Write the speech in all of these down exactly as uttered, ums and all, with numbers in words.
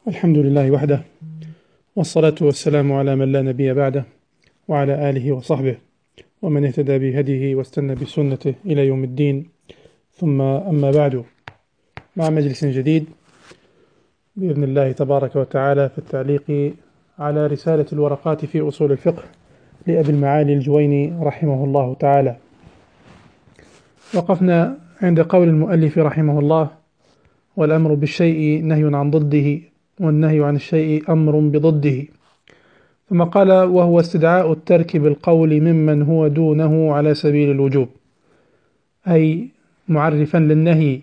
الحمد لله وحده، والصلاة والسلام على من لا نبي بعده، وعلى آله وصحبه ومن اهتدى بهديه واستنى بسنته إلى يوم الدين. ثم أما بعد، مع مجلس جديد بإذن الله تبارك وتعالى في التعليق على رسالة الورقات في أصول الفقه لأبي المعالي الجويني رحمه الله تعالى. وقفنا عند قول المؤلف رحمه الله: والأمر بالشيء نهي عن ضده، والنهي عن الشيء أمر بضده. ثم قال: وهو استدعاء الترك بالقول ممن هو دونه على سبيل الوجوب، أي معرفا للنهي،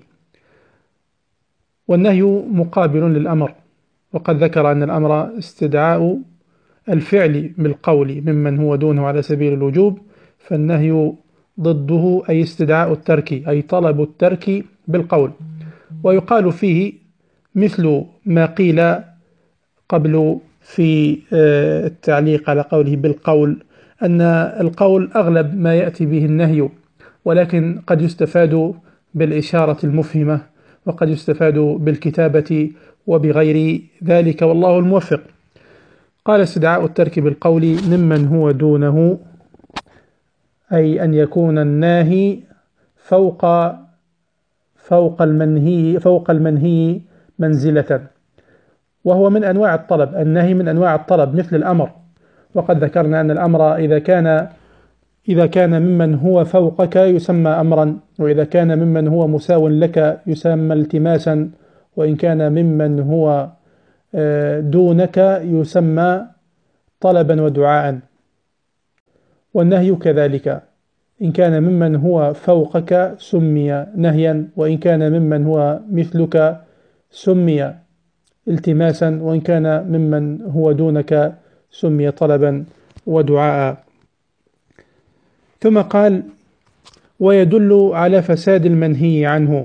والنهي مقابل للأمر. وقد ذكر أن الأمر استدعاء الفعل بالقول ممن هو دونه على سبيل الوجوب، فالنهي ضده أي استدعاء الترك، أي طلب الترك بالقول. ويقال فيه مثل ما قيل قبل في التعليق على قوله بالقول، أن القول أغلب ما يأتي به النهي، ولكن قد يستفاد بالإشارة المفهمة، وقد يستفاد بالكتابة وبغير ذلك، والله الموفق. قال: استدعاء الترك بالقول ممن هو دونه، أي أن يكون الناهي فوق فوق المنهي فوق المنهي منزلة، وهو من أنواع الطلب. النهي من أنواع الطلب مثل الأمر، وقد ذكرنا أن الأمر إذا كان إذا كان ممن هو فوقك يسمى أمرا، وإذا كان ممن هو مساو لك يسمى التماسا، وإن كان ممن هو دونك يسمى طلبا ودعاء. والنهي كذلك، إن كان ممن هو فوقك سمي نهيا، وإن كان ممن هو مثلك سمي التماسا، وإن كان ممن هو دونك سمي طلبا ودعاء. ثم قال: ويدل على فساد المنهي عنه،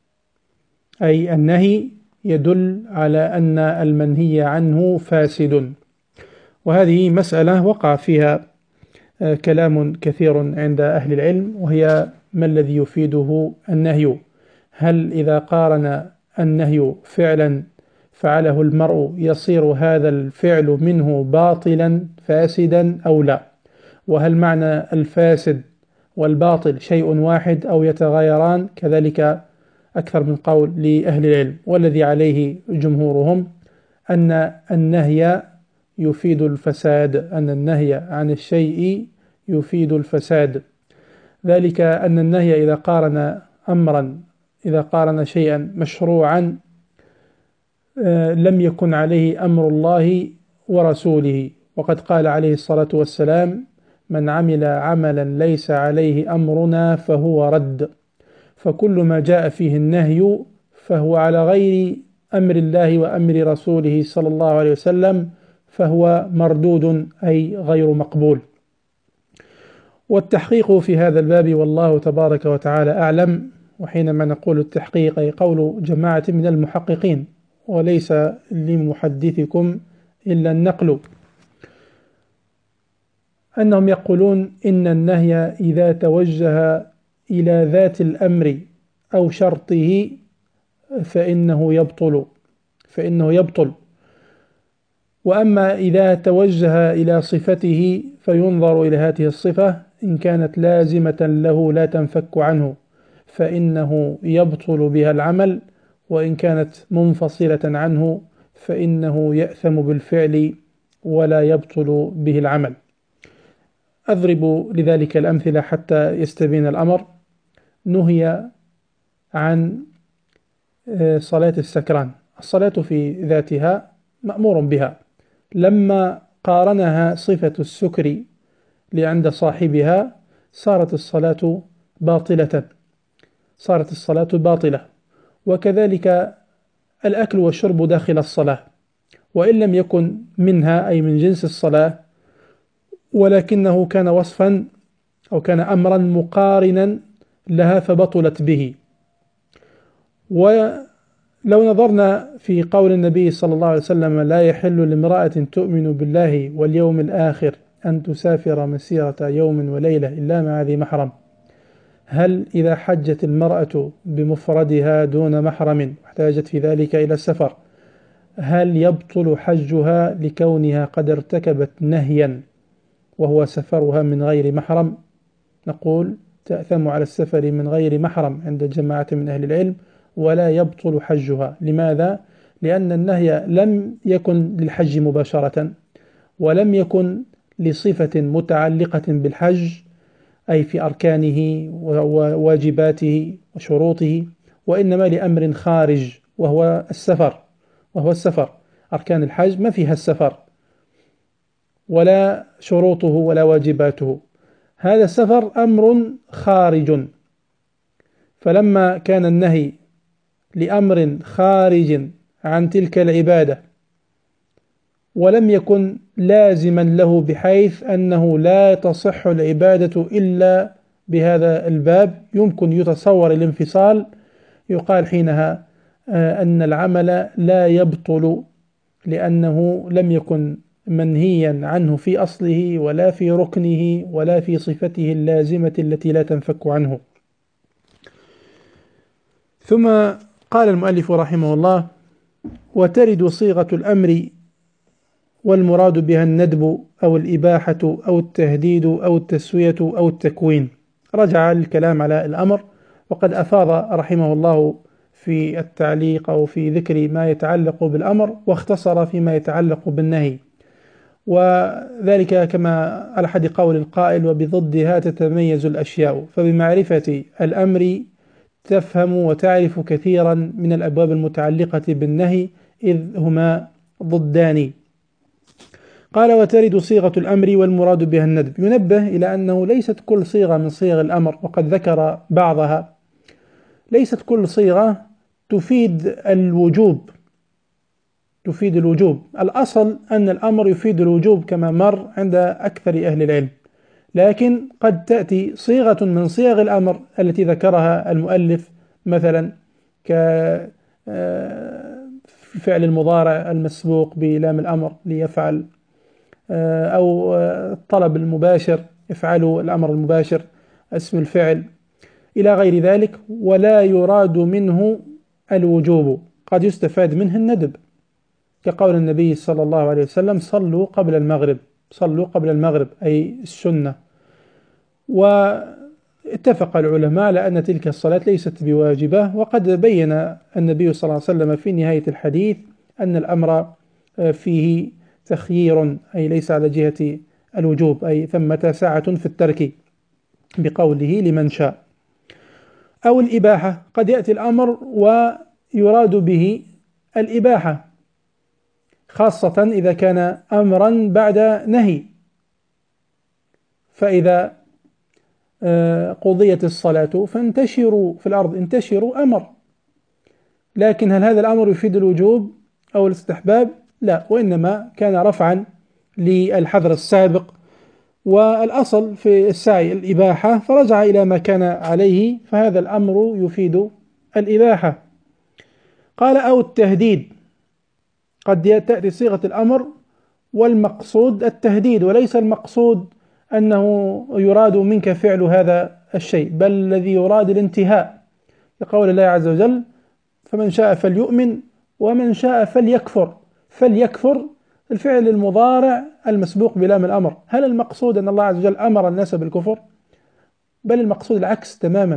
أي النهي يدل على أن المنهي عنه فاسد. وهذه مسألة وقع فيها كلام كثير عند أهل العلم، وهي ما الذي يفيده النهي؟ هل إذا قارن النهي فعلا فعله المرء يصير هذا الفعل منه باطلا فاسدا أو لا؟ وهل معنى الفاسد والباطل شيء واحد أو يتغايران؟ كذلك أكثر من قول لأهل العلم، والذي عليه جمهورهم أن النهي يفيد الفساد، أن النهي عن الشيء يفيد الفساد. ذلك أن النهي إذا قارن أمرا إذا قارن شيئا مشروعا لم يكن عليه أمر الله ورسوله، وقد قال عليه الصلاة والسلام: من عمل عملا ليس عليه أمرنا فهو رد. فكل ما جاء فيه النهي فهو على غير أمر الله وأمر رسوله صلى الله عليه وسلم، فهو مردود أي غير مقبول. والتحقيق في هذا الباب والله تبارك وتعالى أعلم. وحينما نقول التحقيق أي قول جماعة من المحققين، وليس لمحدثكم إلا النقل، أنهم يقولون إن النهي إذا توجه إلى ذات الأمر أو شرطه فإنه يبطل فإنه يبطل وأما إذا توجه إلى صفته فينظر إلى هذه الصفة، إن كانت لازمة له لا تنفك عنه فإنه يبطل بها العمل، وإن كانت منفصلة عنه فإنه يأثم بالفعل ولا يبطل به العمل. أضرب لذلك الأمثلة حتى يستبين الأمر. نهي عن صلاة السكران، الصلاة في ذاتها مأمور بها، لما قارنها صفة السكر لعند صاحبها صارت الصلاة باطلة صارت الصلاة باطلة وكذلك الأكل والشرب داخل الصلاة، وإن لم يكن منها أي من جنس الصلاة، ولكنه كان وصفا أو كان أمرا مقارنا لها فبطلت به. ولو نظرنا في قول النبي صلى الله عليه وسلم: لا يحل لامرأة تؤمن بالله واليوم الآخر أن تسافر مسيرة يوم وليلة إلا مع ذي محرم، هل إذا حجت المرأة بمفردها دون محرم واحتاجت في ذلك إلى السفر هل يبطل حجها لكونها قد ارتكبت نهيا وهو سفرها من غير محرم؟ نقول تأثم على السفر من غير محرم عند جماعة من أهل العلم، ولا يبطل حجها. لماذا؟ لأن النهي لم يكن للحج مباشرة، ولم يكن لصفة متعلقة بالحج أي في أركانه وواجباته وشروطه، وإنما لأمر خارج وهو السفر وهو السفر أركان الحج ما فيها السفر ولا شروطه ولا واجباته، هذا السفر أمر خارج. فلما كان النهي لأمر خارج عن تلك العبادة ولم يكن لازما له بحيث أنه لا تصح العبادة إلا بهذا الباب، يمكن يتصور الانفصال، يقال حينها أن العمل لا يبطل لأنه لم يكن منهيا عنه في أصله ولا في ركنه ولا في صفته اللازمة التي لا تنفك عنه. ثم قال المؤلف رحمه الله: وترد صيغة الأمر والمراد بها الندب أو الإباحة أو التهديد أو التسوية أو التكوين. رجع الكلام على الأمر، وقد أفاض رحمه الله في التعليق أو في ذكر ما يتعلق بالأمر، واختصر فيما يتعلق بالنهي، وذلك كما على حد قول القائل: وبضدها تتميز الأشياء. فبمعرفة الأمر تفهم وتعرف كثيرا من الأبواب المتعلقة بالنهي، إذ هما ضدان. قال: وترد صيغة الأمر والمراد بها الندب. ينبه إلى أنه ليست كل صيغة من صيغ الأمر، وقد ذكر بعضها، ليست كل صيغة تفيد الوجوب تفيد الوجوب الأصل أن الأمر يفيد الوجوب كما مر عند أكثر أهل العلم، لكن قد تأتي صيغة من صيغ الأمر التي ذكرها المؤلف، مثلا كفعل المضارع المسبوق بلام الأمر ليفعل، أو الطلب المباشر افعلوا الأمر المباشر اسم الفعل إلى غير ذلك، ولا يراد منه الوجوب، قد يستفاد منه الندب، كقول النبي صلى الله عليه وسلم: صلوا قبل المغرب صلوا قبل المغرب أي السنة. واتفق العلماء على أن تلك الصلاة ليست بواجبة، وقد بين النبي صلى الله عليه وسلم في نهاية الحديث أن الأمر فيه تخيير، أي ليس على جهة الوجوب، أي ثمة ساعة في الترك، بقوله: لمن شاء. أو الإباحة، قد يأتي الأمر ويراد به الإباحة، خاصة إذا كان أمرا بعد نهي، فإذا قضيت الصلاة فانتشروا في الأرض، انتشروا أمر، لكن هل هذا الأمر يفيد الوجوب أو الاستحباب؟ لا، وإنما كان رفعا للحظر السابق، والأصل في السعي الإباحة، فرجع إلى ما كان عليه، فهذا الأمر يفيد الإباحة. قال: أو التهديد، قد تأتي صيغة الأمر والمقصود التهديد، وليس المقصود أنه يراد منك فعل هذا الشيء، بل الذي يراد الانتهاء، لقول الله عز وجل: فمن شاء فليؤمن ومن شاء فليكفر. فليكفر الفعل المضارع المسبوق بلام الأمر، هل المقصود أن الله عز وجل أمر الناس بالكفر؟ بل المقصود العكس تماما،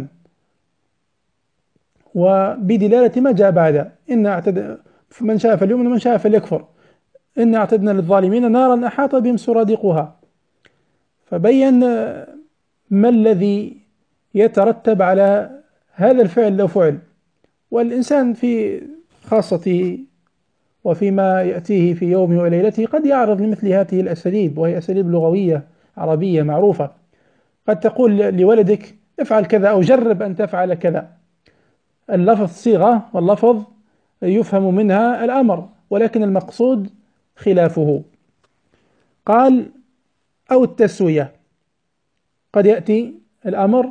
وبدلالة ما جاء بعد: إن اعتد فمن شاء فليؤمن ومن شاء فليكفر إن اعتدنا للظالمين نارا أحاط بهم سرادقها. فبين ما الذي يترتب على هذا الفعل لو فعل، والإنسان في خاصته وفيما يأتيه في يومه وليلته قد يعرض لمثل هذه الأساليب، وهي أساليب لغوية عربية معروفة. قد تقول لولدك: افعل كذا أو جرب أن تفعل كذا، اللفظ صيغة واللفظ يفهم منها الأمر، ولكن المقصود خلافه. قال: أو التسوية، قد يأتي الأمر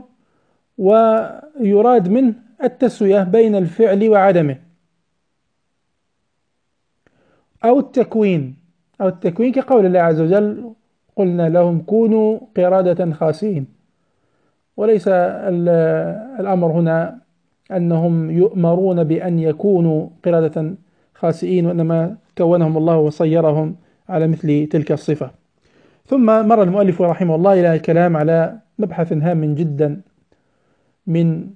ويراد منه التسوية بين الفعل وعدمه. أو التكوين أو التكوين كقول الله عز وجل: قلنا لهم كونوا قردة خاسئين. وليس الأمر هنا أنهم يؤمرون بأن يكونوا قردة خاسئين، وإنما كونهم الله وصيرهم على مثل تلك الصفة. ثم مر المؤلف رحمه الله إلى الكلام على مبحث هام جدا من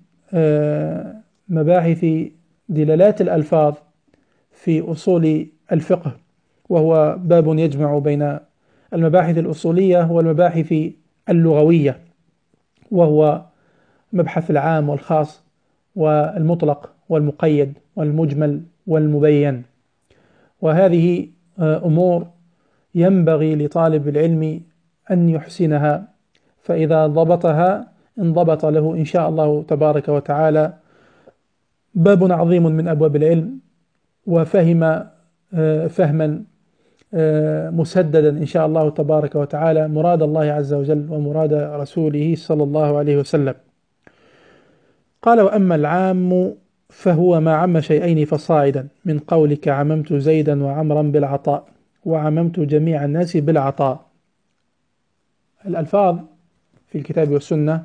مباحث دلالات الألفاظ في أصول الفقه، وهو باب يجمع بين المباحث الأصولية والمباحث اللغوية، وهو مبحث العام والخاص والمطلق والمقيد والمجمل والمبين. وهذه أمور ينبغي لطالب العلم أن يحسنها، فإذا ضبطها انضبط له إن شاء الله تبارك وتعالى باب عظيم من أبواب العلم، وفهم فهما مسددا إن شاء الله تبارك وتعالى مراد الله عز وجل ومراد رسوله صلى الله عليه وسلم. قال: وأما العام فهو ما عم شيئين فصاعدا، من قولك عممت زيدا وعمرا بالعطاء، وعممت جميع الناس بالعطاء. الألفاظ في الكتاب والسنة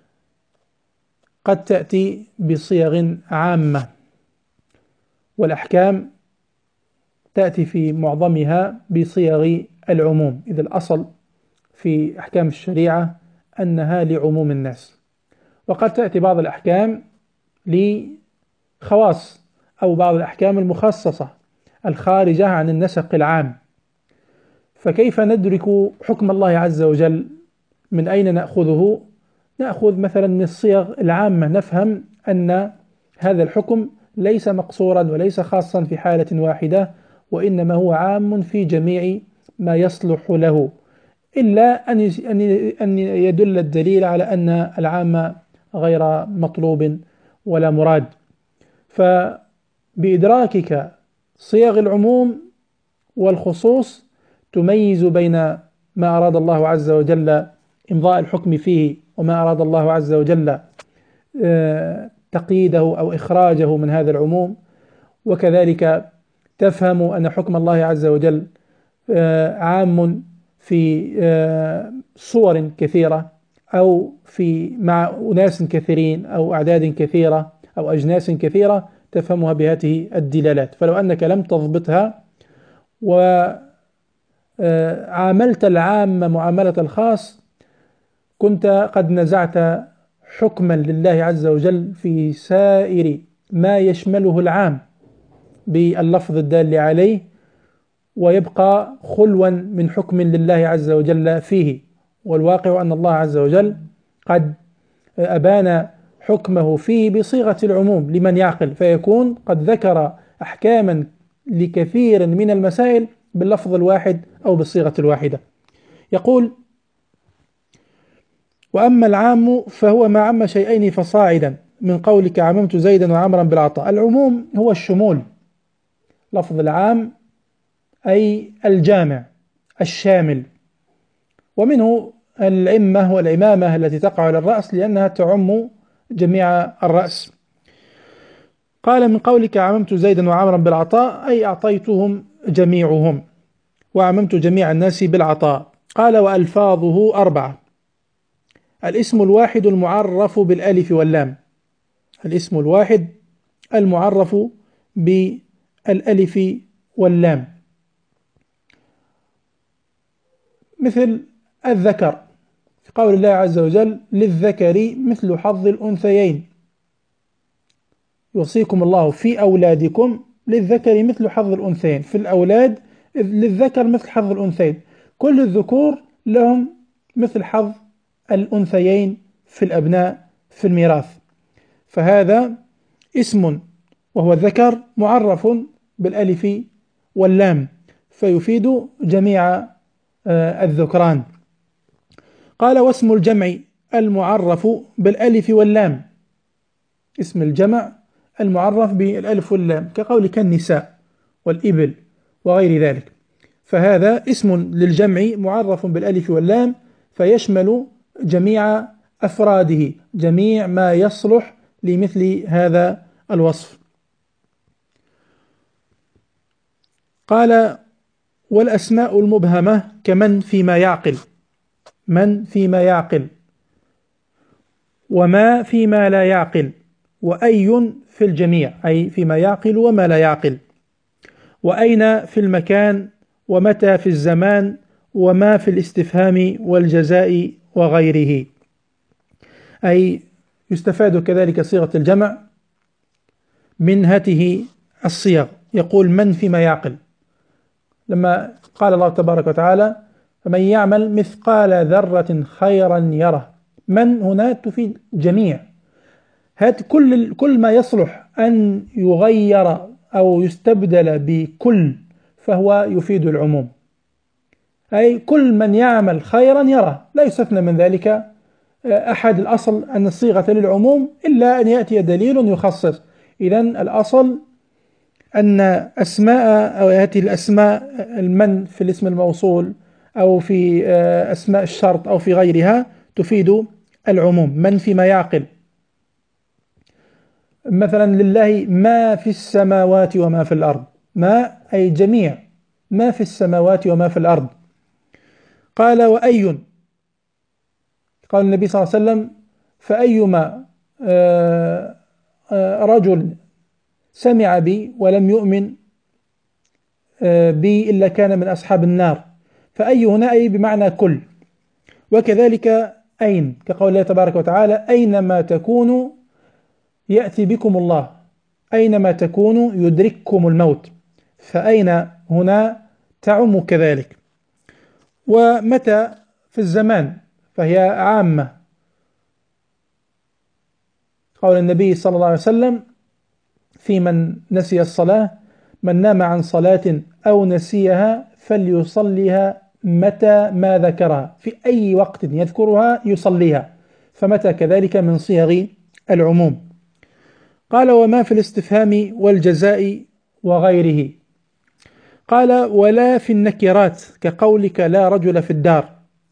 قد تأتي بصيغ عامة، والأحكام تأتي في معظمها بصيغ العموم، إذا الأصل في أحكام الشريعة أنها لعموم الناس. وقد تأتي بعض الأحكام لخواص أو بعض الأحكام المخصصة الخارجة عن النسق العام. فكيف ندرك حكم الله عز وجل؟ من أين نأخذه؟ نأخذ مثلا من الصيغ العامة، نفهم أن هذا الحكم ليس مقصورا وليس خاصا في حالة واحدة، وإنما هو عام في جميع ما يصلح له، إلا أن يدل الدليل على أن العام غير مطلوب ولا مراد. فبإدراكك صيغ العموم والخصوص تميز بين ما أراد الله عز وجل إمضاء الحكم فيه وما أراد الله عز وجل تقييده أو إخراجه من هذا العموم. وكذلك تفهم أن حكم الله عز وجل عام في صور كثيرة، أو في مع أناس كثيرين أو أعداد كثيرة أو أجناس كثيرة، تفهمها بهذه الدلالات. فلو أنك لم تضبطها وعاملت العام معاملة الخاص، كنت قد نزعت حكما لله عز وجل في سائر ما يشمله العام باللفظ الدال عليه، ويبقى خلوا من حكم لله عز وجل فيه. والواقع أن الله عز وجل قد أبان حكمه فيه بصيغة العموم لمن يعقل، فيكون قد ذكر أحكاما لكثير من المسائل باللفظ الواحد أو بالصيغة الواحدة. يقول: وأما العام فهو ما عم شيئين فصاعدا، من قولك عممت زيدا وعمرا بالعطاء. العموم هو الشمول، لفظ العام أي الجامع الشامل، ومنه العمة والعمامة التي تقع على الرأس لأنها تعم جميع الرأس. قال: من قولك عممت زيدا وعمرا بالعطاء، أي أعطيتهم جميعهم، وعممت جميع الناس بالعطاء. قال: وألفاظه أربعة: الاسم الواحد المعرف بالألف واللام، الاسم الواحد المعرف بالألف واللام، مثل الذكر في قول الله عز وجل: للذكر مثل حظ الأنثيين، يوصيكم الله في أولادكم للذكر مثل حظ الأنثيين. في الأولاد للذكر مثل حظ الأنثيين، كل الذكور لهم مثل حظ الأنثيين في الأبناء في الميراث. فهذا اسم وهو الذكر معرف بالألف واللام، فيفيد جميع الذكران. قال: واسم الجمع المعرف بالألف واللام، اسم الجمع المعرف بالألف واللام كقولك النساء والإبل وغير ذلك، فهذا اسم للجمع معرف بالألف واللام، فيشمل جميع أفراده، جميع ما يصلح لمثل هذا الوصف. قال: والأسماء المبهمة كمن فيما يعقل، من فيما يعقل، وما فيما لا يعقل، وأي في الجميع، أي فيما يعقل وما لا يعقل. وأين في المكان، ومتى في الزمان، وما في الاستفهام والجزاء وغيره. أي يستفاد كذلك صيغة الجمع من هذه الصيغ. يقول من فيما يعقل، لما قال الله تبارك وتعالى فمن يعمل مثقال ذرة خيرا يره، من هنا تفيد جميع، هات كل كل ما يصلح أن يغير أو يستبدل بكل فهو يفيد العموم، أي كل من يعمل خيرا يره، لا يستثنى من ذلك أحد. الأصل أن الصيغة للعموم إلا أن يأتي دليل يخصص. إذن الأصل أن أسماء أو هذه الأسماء المن في الاسم الموصول أو في أسماء الشرط أو في غيرها تفيد العموم. من فيما يعقل، مثلا لله ما في السماوات وما في الأرض، ما أي جميع ما في السماوات وما في الأرض. قال وأي، قال النبي صلى الله عليه وسلم فأيما رجل سمع بي ولم يؤمن بي إلا كان من أصحاب النار، فأي هنا أي بمعنى كل. وكذلك أين، كقول الله تبارك وتعالى أينما تكونوا يأتي بكم الله، أينما تكونوا يدرككم الموت، فأين هنا تعم كذلك. ومتى في الزمان فهي عامة، قول النبي صلى الله عليه وسلم في من نسي الصلاة من نام عن صلاة أو نسيها فليصليها متى ما ذكرها، في أي وقت يذكرها يصليها، فمتى كذلك من صيغ العموم. قال وما في الاستفهام والجزاء وغيره. قال ولا في النكرات كقولك لا رجل في الدار،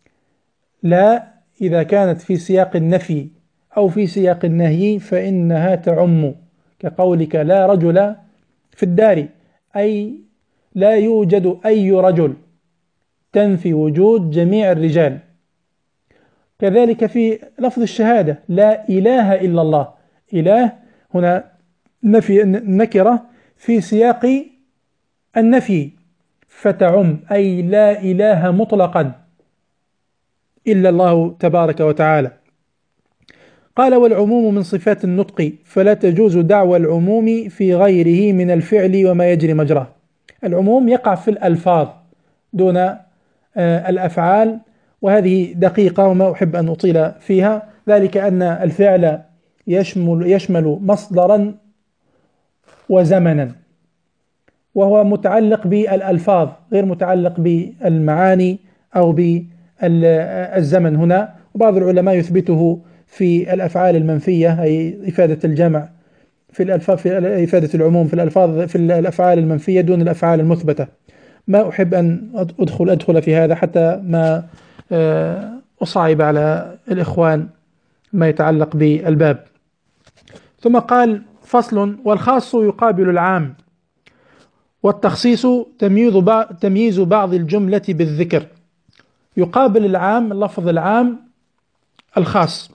لا إذا كانت في سياق النفي أو في سياق النهي فإنها تعم، كقولك لا رجل في الدار أي لا يوجد أي رجل، تنفي وجود جميع الرجال. كذلك في لفظ الشهادة لا إله إلا الله، إله هنا نفي النكرة في سياق النفي فتعم، أي لا إله مطلقا إلا الله تبارك وتعالى. قال والعموم من صفات النطق فلا تجوز دعوى العموم في غيره من الفعل وما يجري مجراه. العموم يقع في الألفاظ دون الأفعال، وهذه دقيقة وما أحب أن أطيل فيها، ذلك أن الفعل يشمل, يشمل مصدرا وزمنا، وهو متعلق بالألفاظ غير متعلق بالمعاني أو بالزمن هنا. وبعض العلماء يثبته في الأفعال المنفية أي إفادة الجمع في الألفاظ، في إفادة العموم في الألفاظ في الأفعال المنفية دون الأفعال المثبتة. ما أحب أن أدخل أدخل في هذا حتى ما أصعب على الإخوان ما يتعلق بالباب. ثم قال فصل والخاص يقابل العام، والتخصيص تمييز بعض الجملة بالذكر. يقابل العام اللفظ العام الخاص،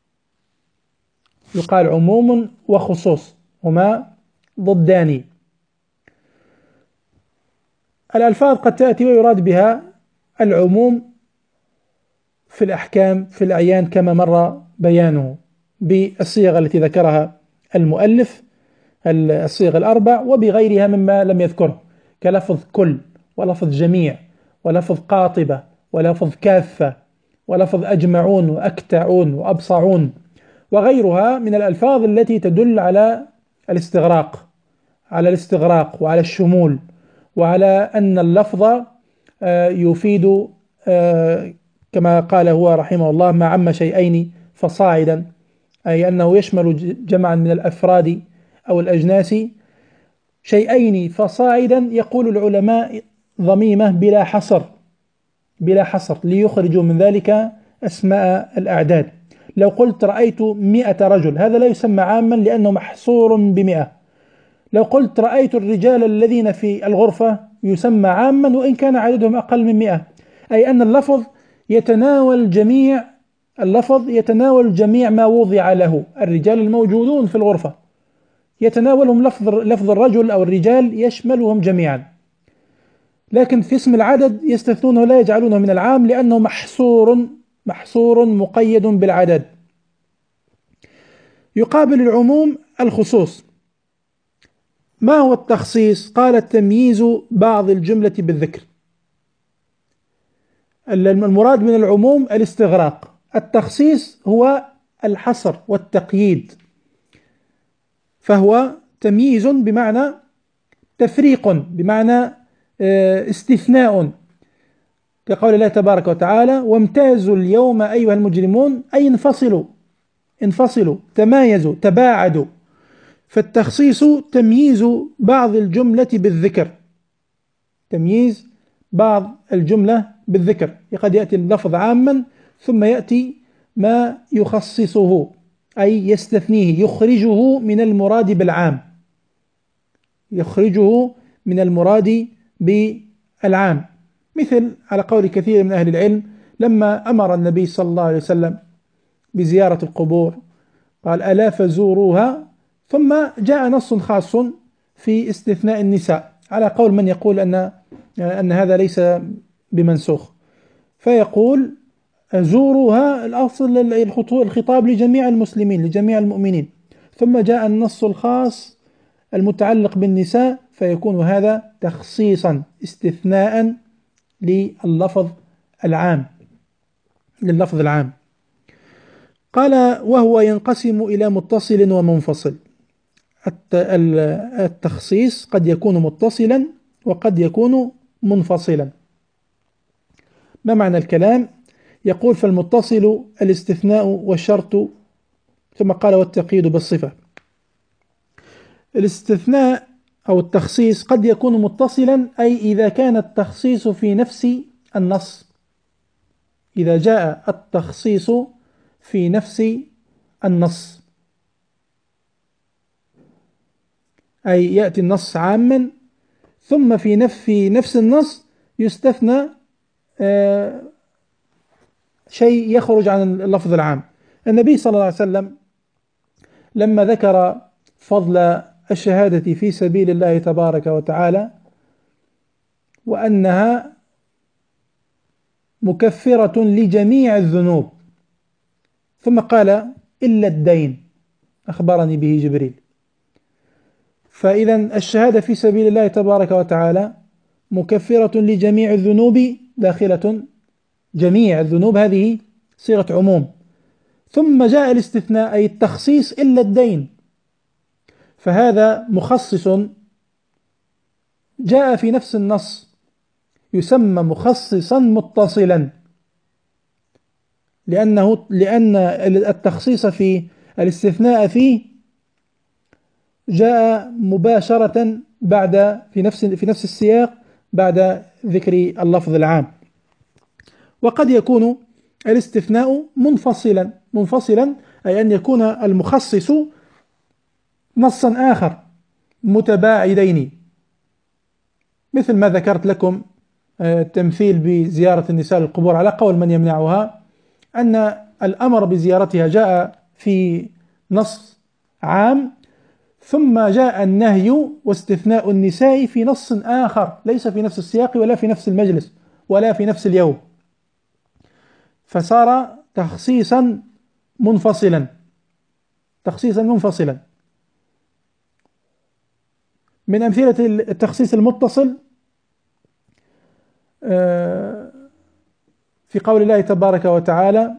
يقال عموم وخصوص هما ضدان. الألفاظ قد تأتي ويراد بها العموم في الأحكام في الأعيان كما مر بيانه بالصيغة التي ذكرها المؤلف الصيغ الأربع، وبغيرها مما لم يذكره كلفظ كل ولفظ جميع ولفظ قاطبة ولفظ كافة ولفظ أجمعون وأكتعون وأبصعون وغيرها من الألفاظ التي تدل على الاستغراق على الاستغراق وعلى الشمول، وعلى أن اللفظ يفيد كما قال هو رحمه الله ما عم شيئين فصاعدا، أي أنه يشمل جمعا من الأفراد أو الأجناس شيئين فصاعدا. يقول العلماء ضميمة بلا حصر بلا حصر ليخرجوا من ذلك أسماء الأعداد. لو قلت رأيت مئة رجل هذا لا يسمى عاما لأنه محصور بمئة. لو قلت رأيت الرجال الذين في الغرفة يسمى عاما وإن كان عددهم أقل من مئة، أي أن اللفظ يتناول جميع اللفظ يتناول جميع ما وضع له، الرجال الموجودون في الغرفة يتناولهم لفظ لفظ الرجل أو الرجال، يشملهم جميعا، لكن في اسم العدد يستثنونه، لا يجعلونه من العام لأنه محصور محصور مقيد بالعدد. يقابل العموم الخصوص. ما هو التخصيص؟ قال تمييز بعض الجملة بالذكر. المراد من العموم الاستغراق، التخصيص هو الحصر والتقييد، فهو تمييز بمعنى تفريق، بمعنى استثناء، كقول الله تبارك وتعالى: وامتازوا اليوم أيها المجرمون، أي انفصلوا انفصلوا تمايزوا تباعدوا. فالتخصيص تمييز بعض الجملة بالذكر، تمييز بعض الجملة بالذكر. قد يأتي اللفظ عاما ثم يأتي ما يخصصه، أي يستثنيه، يخرجه من المراد بالعام، يخرجه من المراد بالعام. مثل على قول كثير من أهل العلم لما أمر النبي صلى الله عليه وسلم بزيارة القبور قال: ألا فزوروها، ثم جاء نص خاص في استثناء النساء، على قول من يقول أن أن هذا ليس بمنسوخ، فيقول: زوروها، الأصل الخطاب لجميع المسلمين لجميع المؤمنين، ثم جاء النص الخاص المتعلق بالنساء، فيكون هذا تخصيصا استثناء لللفظ العام لللفظ العام. قال: وهو ينقسم إلى متصل ومنفصل. التخصيص قد يكون متصلا وقد يكون منفصلا. ما معنى الكلام؟ يقول: فالمتصل الاستثناء والشرط، ثم قال: والتقييد بالصفة. الاستثناء أو التخصيص قد يكون متصلا، أي إذا كان التخصيص في نفس النص، إذا جاء التخصيص في نفس النص، أي يأتي النص عاما ثم في نفس النص يستثنى آه شيء يخرج عن اللفظ العام. النبي صلى الله عليه وسلم لما ذكر فضل الشهادة في سبيل الله تبارك وتعالى وأنها مكفرة لجميع الذنوب، ثم قال: إلا الدين، أخبرني به جبريل. فإذا الشهادة في سبيل الله تبارك وتعالى مكفرة لجميع الذنوب، داخلة جميع الذنوب، هذه صيغة عموم. ثم جاء الاستثناء أي التخصيص: إلا الدين، فهذا مخصص جاء في نفس النص، يسمى مخصصا متصلا، لأنه لأن التخصيص في الاستثناء فيه جاء مباشرة بعد في نفس في نفس السياق بعد ذكر اللفظ العام. وقد يكون الاستثناء منفصلا منفصلا أي أن يكون المخصص نصا آخر متباعدين، مثل ما ذكرت لكم التمثيل بزيارة النساء للقبور، على قول من يمنعها أن الأمر بزيارتها جاء في نص عام، ثم جاء النهي واستثناء النساء في نص آخر ليس في نفس السياق ولا في نفس المجلس ولا في نفس اليوم، فصار تخصيصا منفصلا تخصيصا منفصلا. من أمثلة التخصيص المتصل في قول الله تبارك وتعالى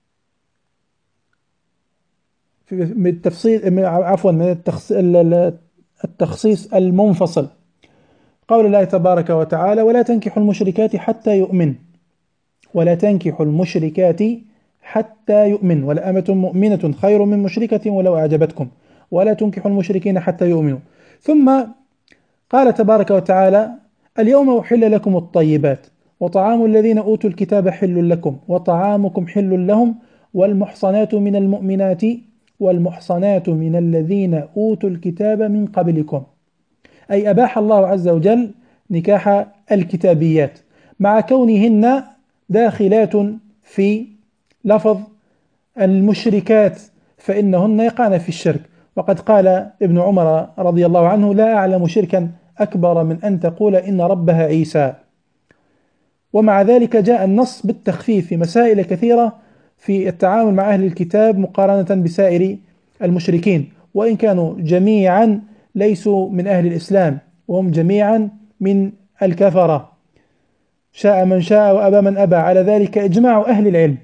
من التفصيل عفوا من التخصيص المنفصل، قول الله تبارك وتعالى: ولا تنكحوا المشركات حتى يؤمن ولا تنكحوا المشركات حتى يؤمن ولأمة مؤمنة خير من مشركة ولو أعجبتكم ولا تنكحوا المشركين حتى يؤمنوا. ثم قال تبارك وتعالى: اليوم أحل لكم الطيبات وطعام الذين أوتوا الكتاب حل لكم وطعامكم حل لهم والمحصنات من المؤمنات والمحصنات من الذين أوتوا الكتاب من قبلكم، أي أباح الله عز وجل نكاح الكتابيات مع كونهن داخلات في لفظ المشركات، فإنهن يقعن في الشرك، وقد قال ابن عمر رضي الله عنه: لا أعلم شركا أكبر من أن تقول إن ربها عيسى. ومع ذلك جاء النص بالتخفيف في مسائل كثيرة في التعامل مع أهل الكتاب مقارنة بسائر المشركين، وإن كانوا جميعا ليسوا من أهل الإسلام، وهم جميعا من الكفرة، شاء من شاء وأبى من أبى، على ذلك إجماع أهل العلم.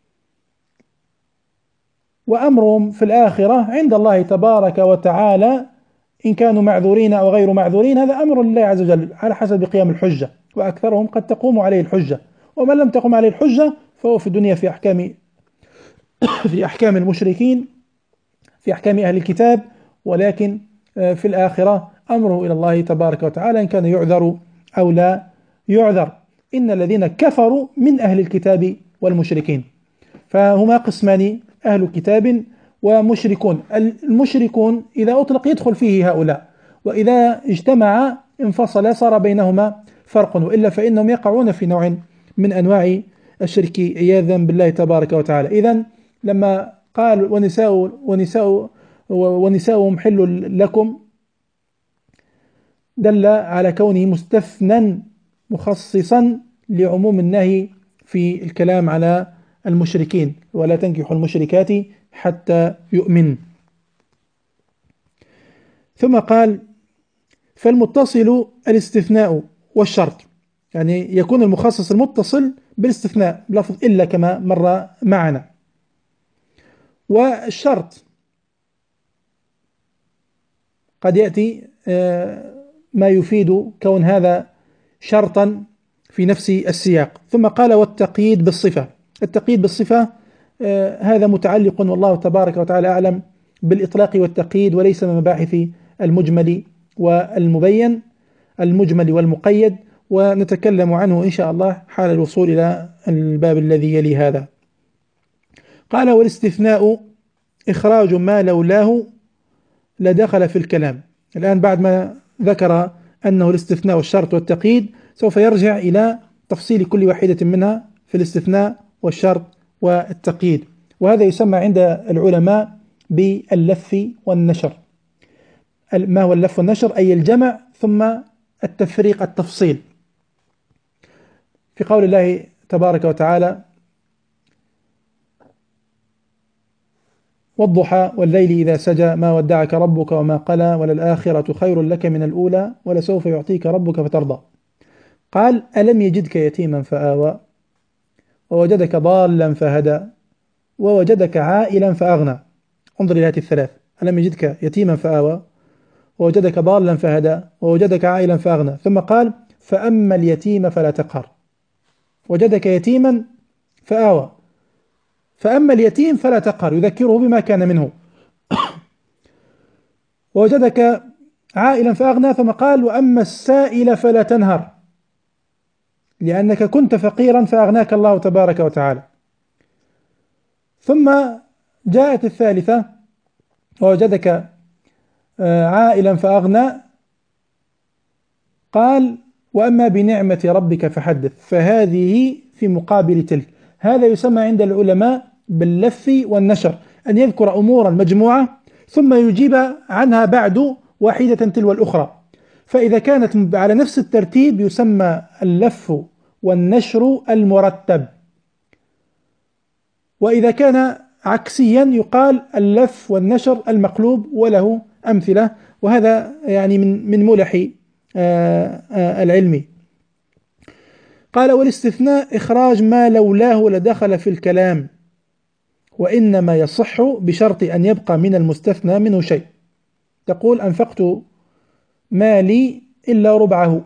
وأمرهم في الآخرة عند الله تبارك وتعالى، إن كانوا معذورين أو غير معذورين هذا أمر لله عز وجل على حسب قيام الحجة، وأكثرهم قد تقوم عليه الحجة، ومن لم تقم عليه الحجة فهو في الدنيا في أحكام في أحكام المشركين، في أحكام أهل الكتاب، ولكن في الآخرة أمره إلى الله تبارك وتعالى إن كان يعذر أو لا يعذر. إن الذين كفروا من أهل الكتاب والمشركين، فهما قسمان: أهل كتاب ومشركون. المشركون إذا أطلق يدخل فيه هؤلاء، وإذا اجتمع انفصل صار بينهما فرق، وإلا فإنهم يقعون في نوع من أنواع الشرك عياذا بالله تبارك وتعالى. إذن لما قال ونساء ونساء ونساؤهم حل لكم، دل على كونه مستثنى مخصصا لعموم النهي في الكلام على المشركين: ولا تنكحوا المشركات حتى يؤمن. ثم قال: فالمتصل الاستثناء والشرط، يعني يكون المخصص المتصل بالاستثناء بلفظ إلا كما مر معنا. والشرط قد يأتي ما يفيد كون هذا شرطا في نفس السياق. ثم قال: والتقييد بالصفة. التقييد بالصفة هذا متعلق والله تبارك وتعالى أعلم بالإطلاق والتقييد، وليس من مباحث المجمل والمبين، المجمل والمقيد، ونتكلم عنه إن شاء الله حال الوصول إلى الباب الذي يلي هذا. قال: والاستثناء إخراج ما لولاه لدخل في الكلام. الآن بعد ما ذكر أنه الاستثناء والشرط والتقييد، سوف يرجع إلى تفصيل كل واحدة منها في الاستثناء والشرط والتقييد، وهذا يسمى عند العلماء باللف والنشر. ما هو اللف والنشر؟ أي الجمع ثم التفريق التفصيل. في قول الله تبارك وتعالى: والضحى والليل إذا سجى ما ودعك ربك وما قلى وللآخرة خير لك من الأولى ولسوف يعطيك ربك فترضى. قال: ألم يجدك يتيما فآوى ووجدك ضالا فهدى ووجدك عائلا فأغنى. انظر إلى هذه الثلاث: ألم يجدك يتيما فآوى ووجدك ضالا فهدى ووجدك عائلا فأغنى. ثم قال: فأما اليتيم فلا تقهر. وجدك يتيما فآوى، فأما اليتيم فلا تقهر، يذكره بما كان منه. ووجدك عائلا فأغنى، ثم قال: وأما السائل فلا تنهر، لأنك كنت فقيرا فأغناك الله تبارك وتعالى. ثم جاءت الثالثة: ووجدك عائلا فأغنى، قال: وأما بنعمة ربك فحدث. فهذه في مقابل تلك. هذا يسمى عند العلماء باللف والنشر، أن يذكر أمورا مجموعة ثم يجيب عنها بعد واحدة تلو الأخرى. فإذا كانت على نفس الترتيب يسمى اللف والنشر المرتب، وإذا كان عكسيا يقال اللف والنشر المقلوب، وله أمثلة، وهذا يعني من من ملح العلم. قال: والاستثناء إخراج ما لولاه لدخل في الكلام، وإنما يصح بشرط أن يبقى من المستثنى منه شيء. تقول: أنفقت مالي إلا ربعه.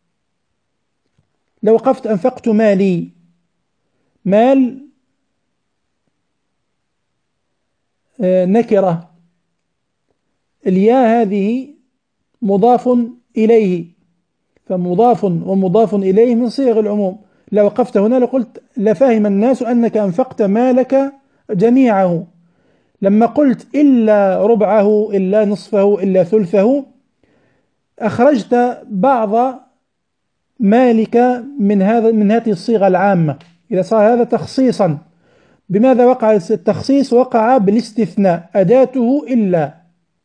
لو وقفت أنفقت مالي، مال نكرة، الياء هذه مضاف إليه، فمضاف ومضاف إليه من صيغ العموم. لو وقفت هنا لقلت لفهم الناس أنك أنفقت مالك جميعه. لما قلت إلا ربعه إلا نصفه إلا ثلثه، أخرجت بعض مالك من هذا من هذه الصيغة العامة. إذا صار هذا تخصيصا، بماذا وقع التخصيص؟ وقع بالاستثناء، أداته إلا،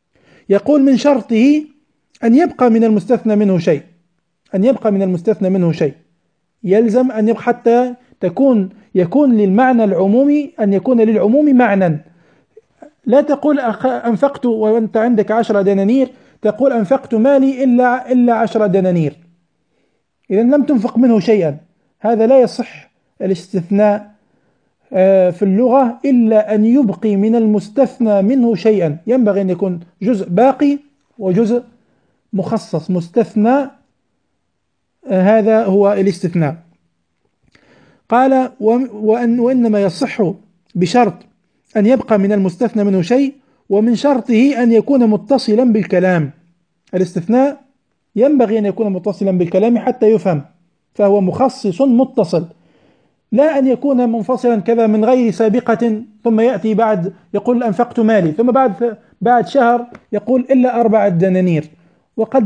يقول من شرطه أن يبقى من المستثنى منه شيء، أن يبقى من المستثنى منه شيء، يلزم أن يبقى حتى تكون يكون للمعنى العمومي أن يكون للعموم معنى. لا تقول أنفقت وأنت عندك عشرة دنانير تقول أنفقت مالي إلا إلا عشرة دنانير، إذا لم تنفق منه شيئا. هذا لا يصح الاستثناء في اللغة إلا أن يبقي من المستثنى منه شيئا، ينبغي أن يكون جزء باقي وجزء مخصص مستثنى، هذا هو الاستثناء. قال وأن وإنما يصح بشرط أن يبقى من المستثنى منه شيء، ومن شرطه أن يكون متصلا بالكلام. الاستثناء ينبغي أن يكون متصلا بالكلام حتى يفهم، فهو مخصص متصل، لا أن يكون منفصلا كذا من غير سابقة ثم يأتي بعد يقول أنفقت مالي ثم بعد بعد شهر يقول إلا أربعة دنانير، وقد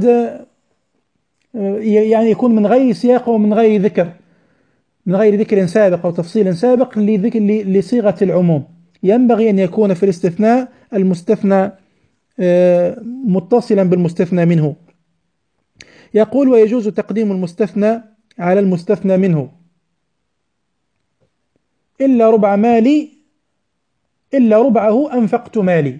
يعني يكون من غير سياق ومن غير ذكر من غير ذكر سابق أو تفصيل سابق لذكر لصيغة العموم. ينبغي أن يكون في الاستثناء المستثنى متصلا بالمستثنى منه. يقول ويجوز تقديم المستثنى على المستثنى منه إلا ربع مالي إلا ربعه أنفقت مالي.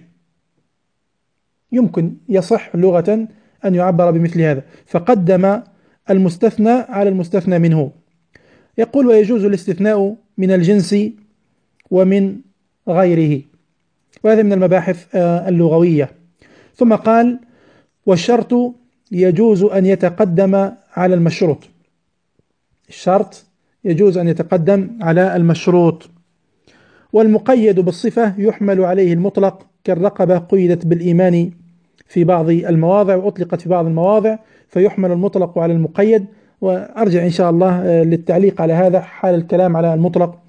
يمكن يصح لغة أن يعبر بمثل هذا، فقدم المستثنى على المستثنى منه. يقول ويجوز الاستثناء من الجنس ومن غيره، وهذا من المباحث اللغوية. ثم قال والشرط يجوز أن يتقدم على المشروط، الشرط يجوز أن يتقدم على المشروط. والمقيد بالصفة يحمل عليه المطلق، كالرقبة قيدت بالإيمان في بعض المواضع وأطلقت في بعض المواضع، فيحمل المطلق على المقيد. وأرجع إن شاء الله للتعليق على هذا حال الكلام على المطلق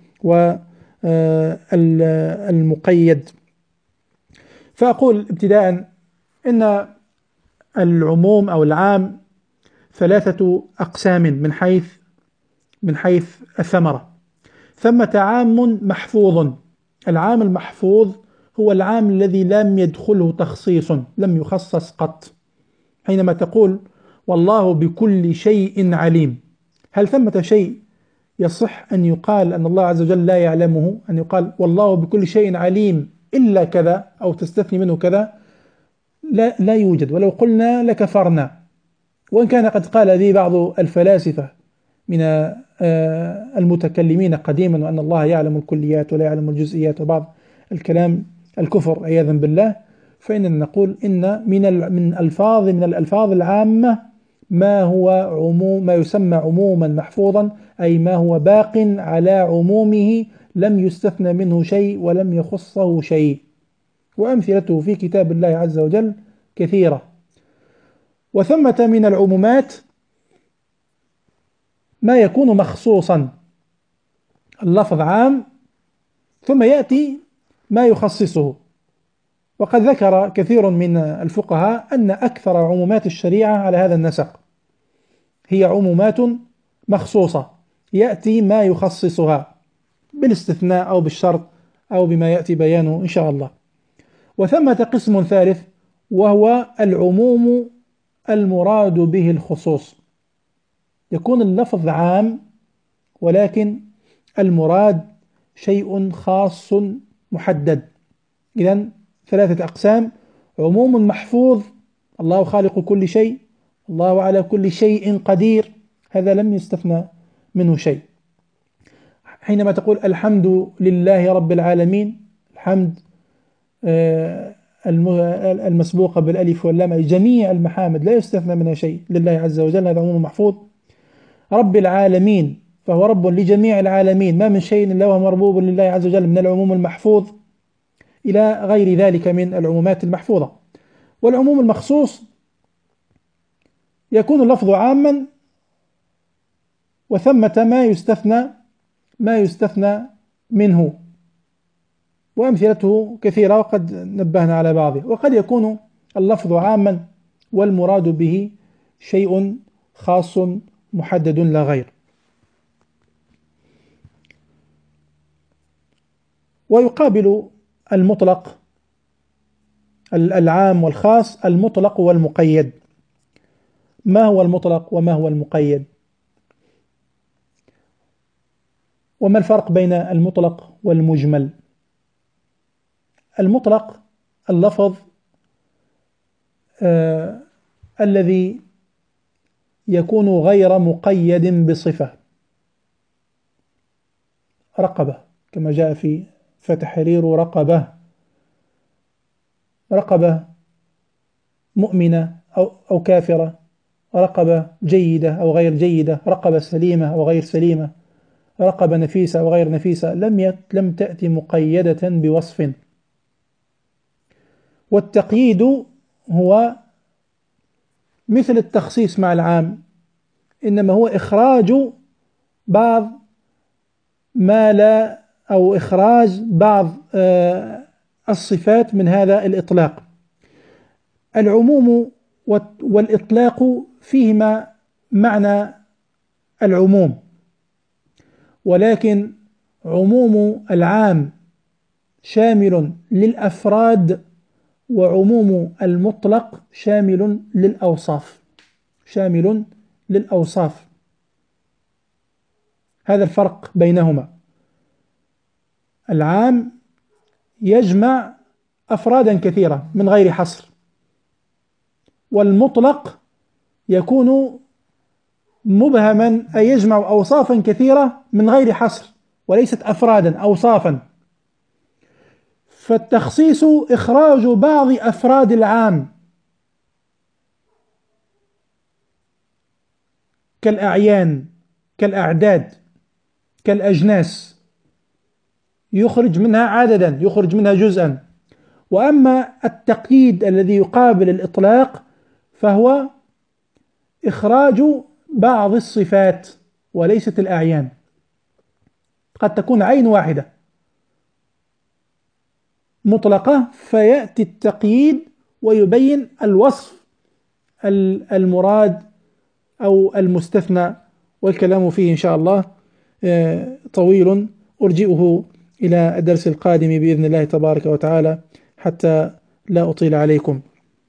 والمقيد. فأقول ابتداء إن العموم أو العام ثلاثة أقسام من حيث من حيث الثمرة. ثمة عام محفوظ، العام المحفوظ هو العام الذي لم يدخله تخصيص، لم يخصص قط. حينما تقول والله بكل شيء عليم، هل ثمة شيء يصح أن يقال أن الله عز وجل لا يعلمه؟ أن يقال والله بكل شيء عليم إلا كذا أو تستثني منه كذا؟ لا, لا يوجد، ولو قلنا لكفرنا. وإن كان قد قال ذي بعض الفلاسفة من المتكلمين قديما وأن الله يعلم الكليات ولا يعلم الجزئيات وبعض الكلام الكفر عياذا بالله، فإننا نقول إن من من الفاظ من الألفاظ العامة ما هو عموم ما يسمى عموما محفوظا، أي ما هو باق على عمومه لم يستثنى منه شيء ولم يخصه شيء. وأمثلته في كتاب الله عز وجل كثيرة. وثمة من العمومات ما يكون مخصوصا، اللفظ عام ثم يأتي ما يخصصه. وقد ذكر كثير من الفقهاء أن أكثر عمومات الشريعة على هذا النسق هي عمومات مخصوصة، يأتي ما يخصصها بالاستثناء أو بالشرط أو بما يأتي بيانه إن شاء الله. وثمة قسم ثالث وهو العموم المراد به الخصوص، يكون اللفظ عام ولكن المراد شيء خاص محدد. إذن ثلاثة أقسام: عموم محفوظ، الله خالق كل شيء، الله على كل شيء قدير، هذا لم يستثنى منه شيء. حينما تقول الحمد لله رب العالمين، الحمد المسبوقة بالألف واللام، أي جميع المحامد لا يستثنى منها شيء لله عز وجل، هذا عموم محفوظ. رب العالمين فهو رب لجميع العالمين، ما من شيء إلا وهو مربوب لله عز وجل من العموم المحفوظ، إلى غير ذلك من العمومات المحفوظة. والعموم المخصوص يكون اللفظ عاما وثمة ما يستثنى ما يستثنى منه، وأمثلته كثيرة وقد نبهنا على بعضها. وقد يكون اللفظ عاما والمراد به شيء خاص محدد لا غير. ويقابل المطلق العام والخاص، المطلق والمقيد. ما هو المطلق وما هو المقيد؟ وما الفرق بين المطلق والمجمل؟ المطلق اللفظ آه الذي يكون غير مقيد بصفة، رقبة كما جاء في فتحرير رقبة، رقبة مؤمنة أو, أو كافرة، رقبة جيدة أو غير جيدة، رقبة سليمة أو غير سليمة، رقبة نفيسة أو غير نفيسة، لم لم تأتي مقيدة بوصف. والتقييد هو مثل التخصيص مع العام، إنما هو إخراج بعض ما لا أو إخراج بعض الصفات من هذا الإطلاق. العموم والإطلاق فيهما معنى العموم، ولكن عموم العام شامل للأفراد، وعموم المطلق شامل للأوصاف، شامل للأوصاف. هذا الفرق بينهما. العام يجمع أفرادا كثيرة من غير حصر، والمطلق يكون مبهما، أي يجمع أوصافا كثيرة من غير حصر وليست أفرادا، أوصافا. فالتخصيص إخراج بعض أفراد العام كالأعيان، كالأعداد، كالأجناس، يخرج منها عددا، يخرج منها جزءا. وأما التقييد الذي يقابل الإطلاق فهو إخراج بعض الصفات وليست الأعيان. قد تكون عين واحدة مطلقة فيأتي التقييد ويبين الوصف المراد أو المستثنى، والكلام فيه إن شاء الله طويل، أرجئه إلى الدرس القادم بإذن الله تبارك وتعالى حتى لا أطيل عليكم.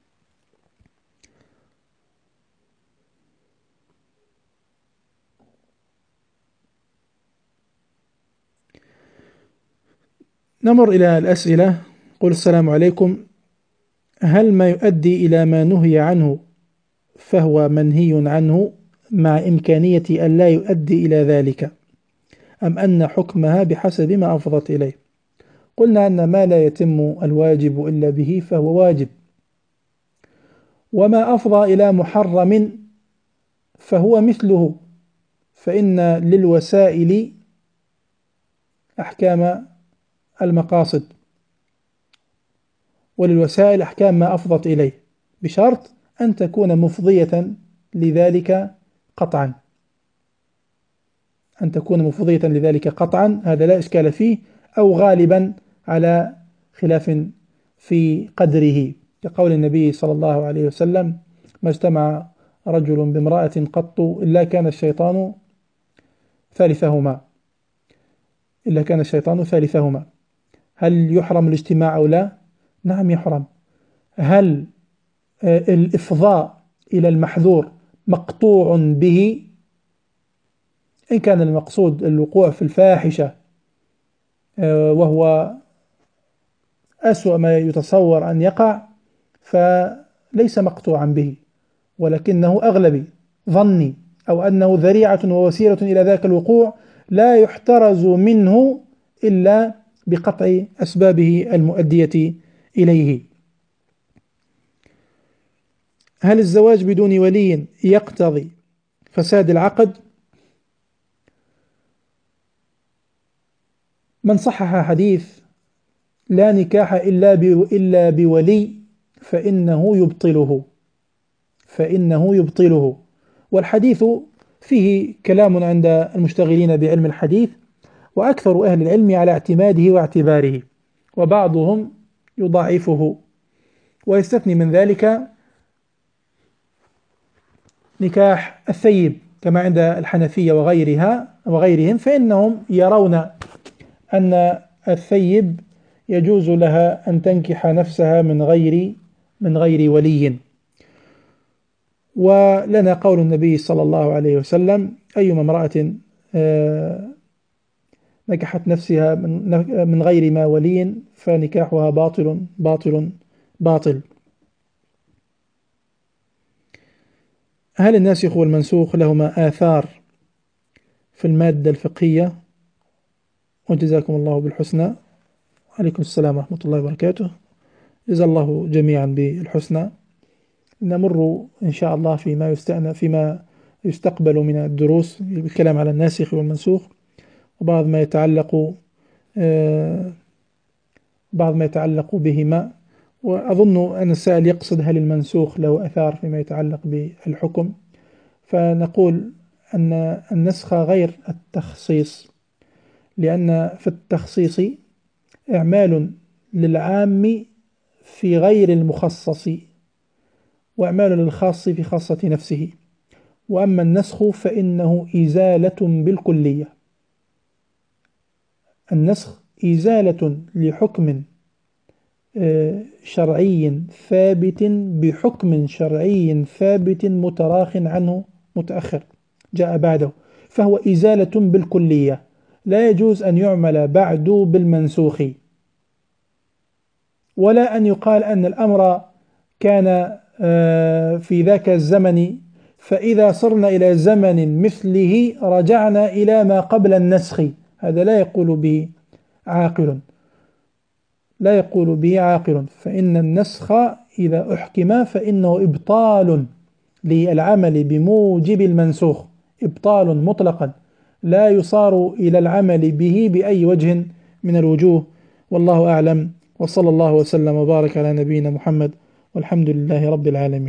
نمر إلى الأسئلة. قل السلام عليكم، هل ما يؤدي إلى ما نهي عنه فهو منهي عنه مع إمكانية أن لا يؤدي إلى ذلك، أم أن حكمها بحسب ما أفضت إليه؟ قلنا أن ما لا يتم الواجب إلا به فهو واجب، وما أفضى إلى محرم فهو مثله، فإن للوسائل أحكام المقاصد، وللوسائل أحكام ما أفضت إليه، بشرط أن تكون مفضية لذلك قطعا، أن تكون مفضية لذلك قطعا، هذا لا إشكال فيه، أو غالبا على خلاف في قدره، كقول النبي صلى الله عليه وسلم: ما اجتمع رجل بامرأة قط إلا كان الشيطان ثالثهما، إلا كان الشيطان ثالثهما. هل يحرم الاجتماع أو لا؟ نعم يحرم. هل الإفضاء إلى المحذور مقطوع به؟ إن كان المقصود الوقوع في الفاحشة وهو أسوأ ما يتصور أن يقع فليس مقطوعا به، ولكنه أغلبي ظني، أو أنه ذريعة ووسيلة إلى ذاك الوقوع لا يحترز منه إلا بقطع أسبابه المؤدية إليه. هل الزواج بدون ولي يقتضي فساد العقد؟ من صحح حديث لا نكاح إلا إلا بولي فإنه يبطله، فإنه يبطله. والحديث فيه كلام عند المشتغلين بعلم الحديث، وأكثر أهل العلم على اعتماده واعتباره، وبعضهم يضاعفه ويستثني من ذلك نكاح الثيب كما عند الحنفية وغيرها وغيرهم، فإنهم يرون أن الثيب يجوز لها أن تنكح نفسها من غير من غير ولي. ولنا قول النبي صلى الله عليه وسلم: أيما امرأة نكحت نفسها من غير ما ولي فنكاحها باطل باطل باطل. هل الناسخ والمنسوخ لهما آثار في المادة الفقهية؟ وجزاكم الله بالحسنى. وعليكم السلام ورحمة الله وبركاته. جزا الله جميعا بالحسنى. نمر إن شاء الله فيما يستأنف فيما يستقبل من الدروس بالكلام على الناسخ والمنسوخ، وبعض ما يتعلق بعض ما يتعلق بهما. وأظن أن السائل يقصد هل المنسوخ له أثار فيما يتعلق بالحكم، فنقول أن النسخ غير التخصيص، لأن في التخصيص إعمال للعام في غير المخصص، وإعمال للخاص في خاصة نفسه. وأما النسخ فإنه إزالة بالكلية. النسخ إزالة لحكم شرعي ثابت بحكم شرعي ثابت متراخ عنه متأخر جاء بعده، فهو إزالة بالكلية. لا يجوز أن يعمل بعد بالمنسوخ، ولا أن يقال أن الأمر كان في ذاك الزمن فإذا صرنا إلى زمن مثله رجعنا إلى ما قبل النسخ. هذا لا يقول به عاقل، لا يقول به عاقل. فإن النسخ إذا أحكم فإنه إبطال للعمل بموجب المنسوخ، إبطال مطلقا، لا يصار إلى العمل به بأي وجه من الوجوه. والله أعلم، وصلى الله وسلم وبارك على نبينا محمد، والحمد لله رب العالمين.